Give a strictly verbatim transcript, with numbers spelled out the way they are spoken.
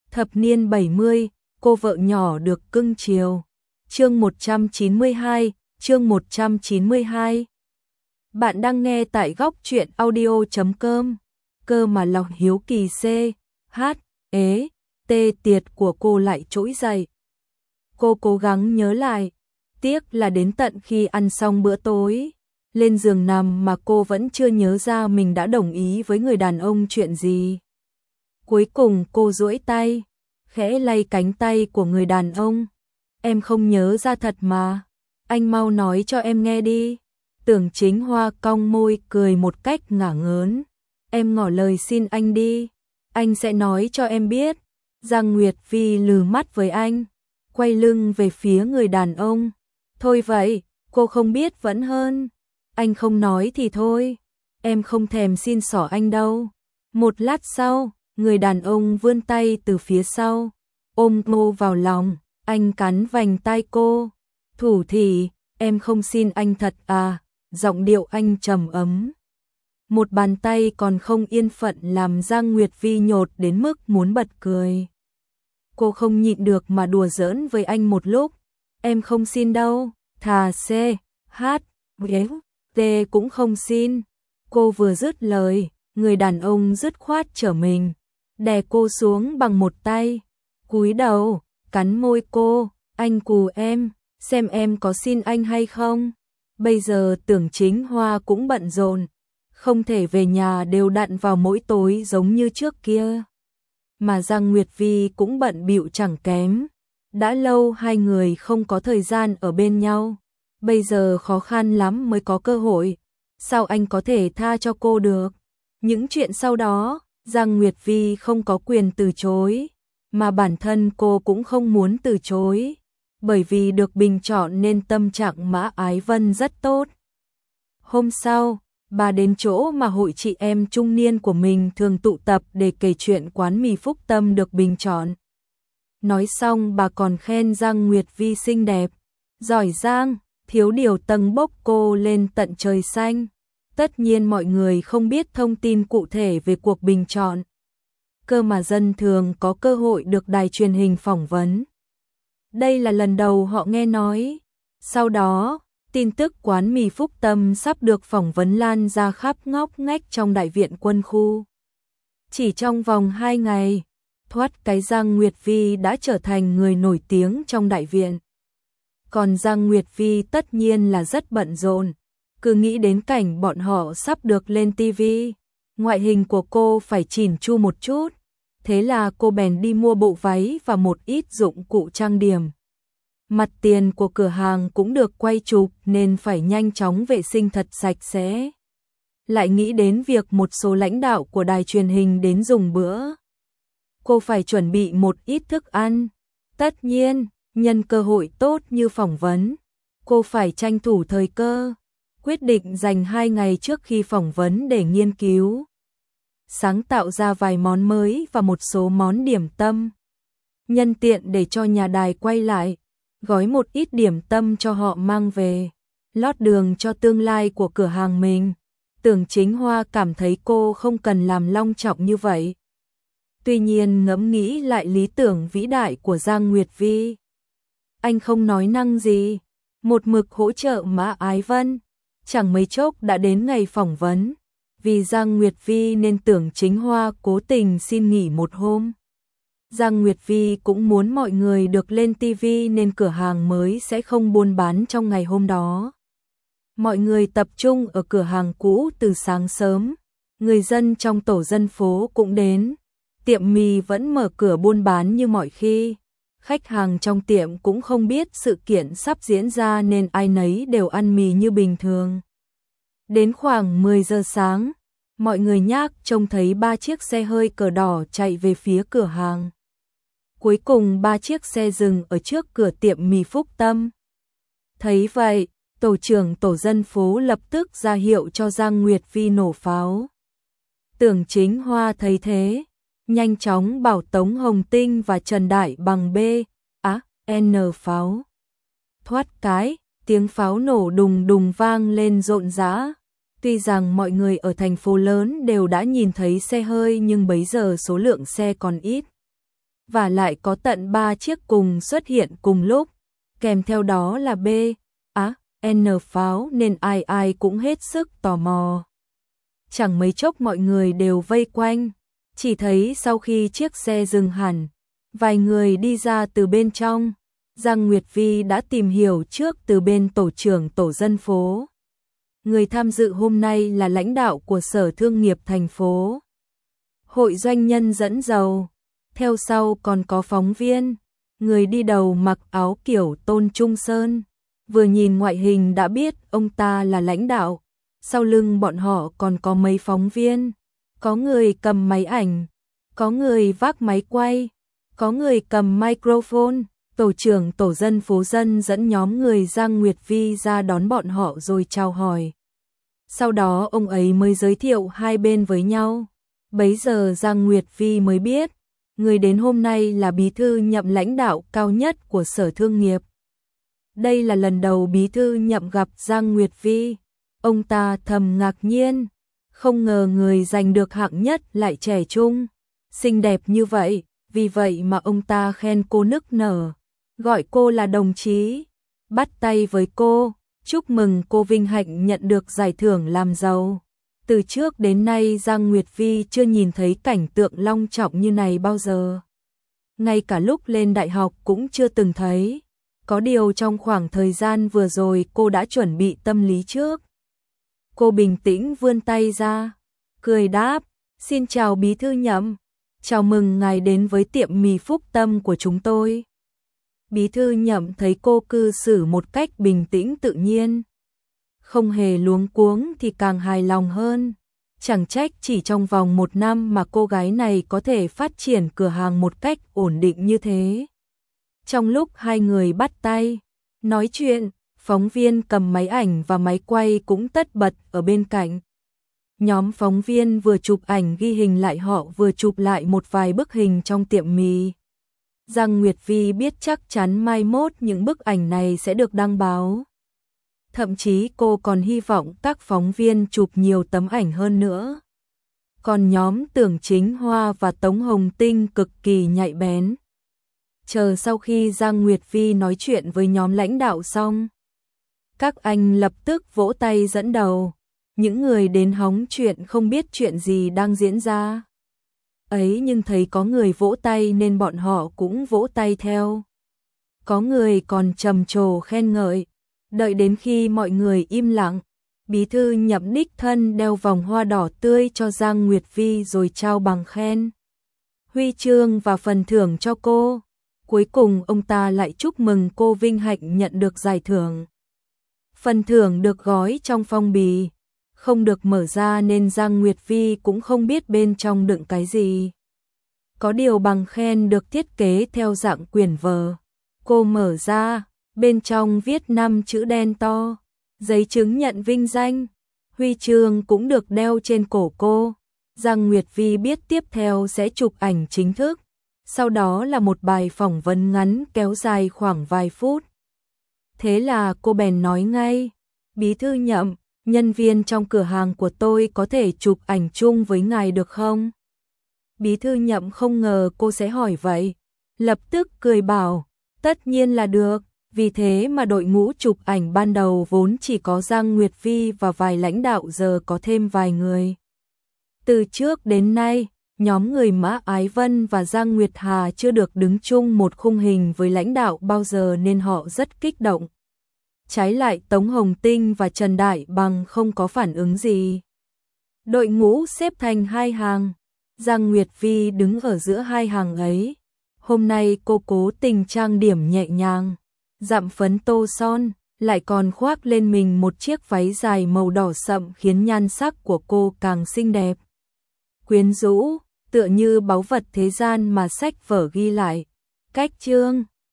Thập niên bảy mươi, cô vợ nhỏ được cưng chiều. Chương một trăm chín mươi hai, chương một trăm chín mươi hai. Bạn đang nghe tại góc truyện audio chấm com. Cơ mà lòng hiếu kỳ C, H, ế, T tiệt của cô lại trỗi dậy. Cô cố gắng nhớ lại, tiếc là đến tận khi ăn xong bữa tối, lên giường nằm mà cô vẫn chưa nhớ ra mình đã đồng ý với người đàn ông chuyện gì. Cuối cùng cô duỗi tay, khẽ lay cánh tay của người đàn ông. Em không nhớ ra thật mà, anh mau nói cho em nghe đi. Tưởng Chính Hoa cong môi cười một cách ngả ngớn. Em ngỏ lời xin anh đi, anh sẽ nói cho em biết. Giang Nguyệt Vi lừ mắt với anh, quay lưng về phía người đàn ông. Thôi vậy, cô không biết vẫn hơn. Anh không nói thì thôi, em không thèm xin xỏ anh đâu. Một lát sau, người đàn ông vươn tay từ phía sau, ôm cô vào lòng, anh cắn vành tai cô. Thủ thì, em không xin anh thật à, giọng điệu anh trầm ấm. Một bàn tay còn không yên phận làm Giang Nguyệt Vi nhột đến mức muốn bật cười. Cô không nhịn được mà đùa giỡn với anh một lúc. Em không xin đâu, thà C, H, T cũng không xin. Cô vừa dứt lời, người đàn ông dứt khoát trở mình, đè cô xuống bằng một tay, cúi đầu, cắn môi cô. Anh cù em, xem em có xin anh hay không. Bây giờ Tưởng Chính Hoa cũng bận rộn, không thể về nhà đều đặn vào mỗi tối giống như trước kia. Mà Giang Nguyệt Vi cũng bận bịu chẳng kém. Đã lâu hai người không có thời gian ở bên nhau, bây giờ khó khăn lắm mới có cơ hội. Sao anh có thể tha cho cô được? Những chuyện sau đó, Giang Nguyệt Vi không có quyền từ chối, mà bản thân cô cũng không muốn từ chối, bởi vì được bình chọn nên tâm trạng Mã Ái Vân rất tốt. Hôm sau, bà đến chỗ mà hội chị em trung niên của mình thường tụ tập để kể chuyện quán mì Phúc Tâm được bình chọn. Nói xong bà còn khen Giang Nguyệt Vi xinh đẹp, giỏi giang, thiếu điều tầng bốc cô lên tận trời xanh. Tất nhiên mọi người không biết thông tin cụ thể về cuộc bình chọn. Cơ mà dân thường có cơ hội được đài truyền hình phỏng vấn. Đây là lần đầu họ nghe nói. Sau đó, tin tức quán mì Phúc Tâm sắp được phỏng vấn lan ra khắp ngóc ngách trong đại viện Quân khu. Chỉ trong vòng hai ngày, thoát cái Giang Nguyệt Vi đã trở thành người nổi tiếng trong đại viện. Còn Giang Nguyệt Vi tất nhiên là rất bận rộn, cứ nghĩ đến cảnh bọn họ sắp được lên ti vi, ngoại hình của cô phải chỉn chu một chút. Thế là cô bèn đi mua bộ váy và một ít dụng cụ trang điểm. Mặt tiền của cửa hàng cũng được quay chụp nên phải nhanh chóng vệ sinh thật sạch sẽ. Lại nghĩ đến việc một số lãnh đạo của đài truyền hình đến dùng bữa. Cô phải chuẩn bị một ít thức ăn. Tất nhiên, nhân cơ hội tốt như phỏng vấn, cô phải tranh thủ thời cơ. Quyết định dành hai ngày trước khi phỏng vấn để nghiên cứu, sáng tạo ra vài món mới và một số món điểm tâm. Nhân tiện để cho nhà đài quay lại, gói một ít điểm tâm cho họ mang về, lót đường cho tương lai của cửa hàng mình. Tưởng Chính Hoa cảm thấy cô không cần làm long trọng như vậy. Tuy nhiên ngẫm nghĩ lại lý tưởng vĩ đại của Giang Nguyệt Vi, anh không nói năng gì, một mực hỗ trợ Mã Ái Vân. Chẳng mấy chốc đã đến ngày phỏng vấn. Vì Giang Nguyệt Vi nên Tưởng Chính Hoa cố tình xin nghỉ một hôm. Giang Nguyệt Vi cũng muốn mọi người được lên ti vi nên cửa hàng mới sẽ không buôn bán trong ngày hôm đó. Mọi người tập trung ở cửa hàng cũ từ sáng sớm. Người dân trong tổ dân phố cũng đến. Tiệm mì vẫn mở cửa buôn bán như mọi khi. Khách hàng trong tiệm cũng không biết sự kiện sắp diễn ra nên ai nấy đều ăn mì như bình thường. Đến khoảng mười giờ sáng, mọi người nhác trông thấy ba chiếc xe hơi cờ đỏ chạy về phía cửa hàng. Cuối cùng ba chiếc xe dừng ở trước cửa tiệm mì Phúc Tâm. Thấy vậy, tổ trưởng tổ dân phố lập tức ra hiệu cho Giang Nguyệt Vi nổ pháo. Tưởng Chính Hoa thấy thế, nhanh chóng bảo Tống Hồng Tinh và Trần Đại Bằng B, á, N pháo. Thoát cái, tiếng pháo nổ đùng đùng vang lên rộn rã. Tuy rằng mọi người ở thành phố lớn đều đã nhìn thấy xe hơi nhưng bấy giờ số lượng xe còn ít. và lại có tận ba chiếc cùng xuất hiện cùng lúc, kèm theo đó là B, A, N pháo nên ai ai cũng hết sức tò mò. Chẳng mấy chốc mọi người đều vây quanh, chỉ thấy sau khi chiếc xe dừng hẳn, vài người đi ra từ bên trong, Giang Nguyệt Vi đã tìm hiểu trước từ bên tổ trưởng tổ dân phố. Người tham dự hôm nay là lãnh đạo của Sở Thương nghiệp thành phố, Hội doanh nhân dẫn dầu, theo sau còn có phóng viên, người đi đầu mặc áo kiểu Tôn Trung Sơn, vừa nhìn ngoại hình đã biết ông ta là lãnh đạo, sau lưng bọn họ còn có mấy phóng viên, có người cầm máy ảnh, có người vác máy quay, có người cầm microphone. Tổ trưởng tổ dân phố dân dẫn nhóm người Giang Nguyệt Vi ra đón bọn họ rồi chào hỏi. Sau đó ông ấy mới giới thiệu hai bên với nhau. Bấy giờ Giang Nguyệt Vi mới biết, người đến hôm nay là bí thư nhậm lãnh đạo cao nhất của Sở Thương nghiệp. Đây là lần đầu bí thư nhậm gặp Giang Nguyệt Vi. Ông ta thầm ngạc nhiên, không ngờ người giành được hạng nhất lại trẻ trung, xinh đẹp như vậy, vì vậy mà ông ta khen cô nức nở, gọi cô là đồng chí, bắt tay với cô, chúc mừng cô vinh hạnh nhận được giải thưởng làm giàu. Từ trước đến nay Giang Nguyệt Vi chưa nhìn thấy cảnh tượng long trọng như này bao giờ. Ngay cả lúc lên đại học cũng chưa từng thấy. Có điều trong khoảng thời gian vừa rồi cô đã chuẩn bị tâm lý trước. Cô bình tĩnh vươn tay ra, cười đáp, xin chào bí thư nhậm, chào mừng ngài đến với tiệm mì Phúc Tâm của chúng tôi. Bí thư nhậm thấy cô cư xử một cách bình tĩnh tự nhiên, không hề luống cuống thì càng hài lòng hơn. Chẳng trách chỉ trong vòng một năm mà cô gái này có thể phát triển cửa hàng một cách ổn định như thế. Trong lúc hai người bắt tay, nói chuyện, phóng viên cầm máy ảnh và máy quay cũng tất bật ở bên cạnh. Nhóm phóng viên vừa chụp ảnh ghi hình lại họ vừa chụp lại một vài bức hình trong tiệm mì. Giang Nguyệt Vi biết chắc chắn mai mốt những bức ảnh này sẽ được đăng báo. Thậm chí cô còn hy vọng các phóng viên chụp nhiều tấm ảnh hơn nữa. Còn nhóm Tưởng Chính Hoa và Tống Hồng Tinh cực kỳ nhạy bén. Chờ sau khi Giang Nguyệt Vi nói chuyện với nhóm lãnh đạo xong, các anh lập tức vỗ tay dẫn đầu. Những người đến hóng chuyện không biết chuyện gì đang diễn ra. Ấy nhưng thấy có người vỗ tay nên bọn họ cũng vỗ tay theo. Có người còn trầm trồ khen ngợi. Đợi đến khi mọi người im lặng, bí thư nhậm đích thân đeo vòng hoa đỏ tươi cho Giang Nguyệt Vi rồi trao bằng khen, huy chương và phần thưởng cho cô. Cuối cùng ông ta lại chúc mừng cô vinh hạnh nhận được giải thưởng. Phần thưởng được gói trong phong bì, không được mở ra nên Giang Nguyệt Vi cũng không biết bên trong đựng cái gì. Có điều bằng khen được thiết kế theo dạng quyển vở. Cô mở ra, bên trong viết năm chữ đen to, giấy chứng nhận vinh danh, huy chương cũng được đeo trên cổ cô. Giang Nguyệt Vi biết tiếp theo sẽ chụp ảnh chính thức, sau đó là một bài phỏng vấn ngắn kéo dài khoảng vài phút. Thế là cô bèn nói ngay, bí thư nhậm, nhân viên trong cửa hàng của tôi có thể chụp ảnh chung với ngài được không? Bí thư nhậm không ngờ cô sẽ hỏi vậy, lập tức cười bảo, tất nhiên là được. Vì thế mà đội ngũ chụp ảnh ban đầu vốn chỉ có Giang Nguyệt Vi và vài lãnh đạo giờ có thêm vài người. Từ trước đến nay, nhóm người Mã Ái Vân và Giang Nguyệt Hà chưa được đứng chung một khung hình với lãnh đạo bao giờ nên họ rất kích động. Trái lại Tống Hồng Tinh và Trần Đại Bằng không có phản ứng gì. Đội ngũ xếp thành hai hàng, Giang Nguyệt Vi đứng ở giữa hai hàng ấy. Hôm nay cô cố tình trang điểm nhẹ nhàng, dặm phấn tô son, lại còn khoác lên mình một chiếc váy dài màu đỏ sậm khiến nhan sắc của cô càng xinh đẹp. Quyến rũ, tựa như báu vật thế gian mà sách vở ghi lại. Cách chương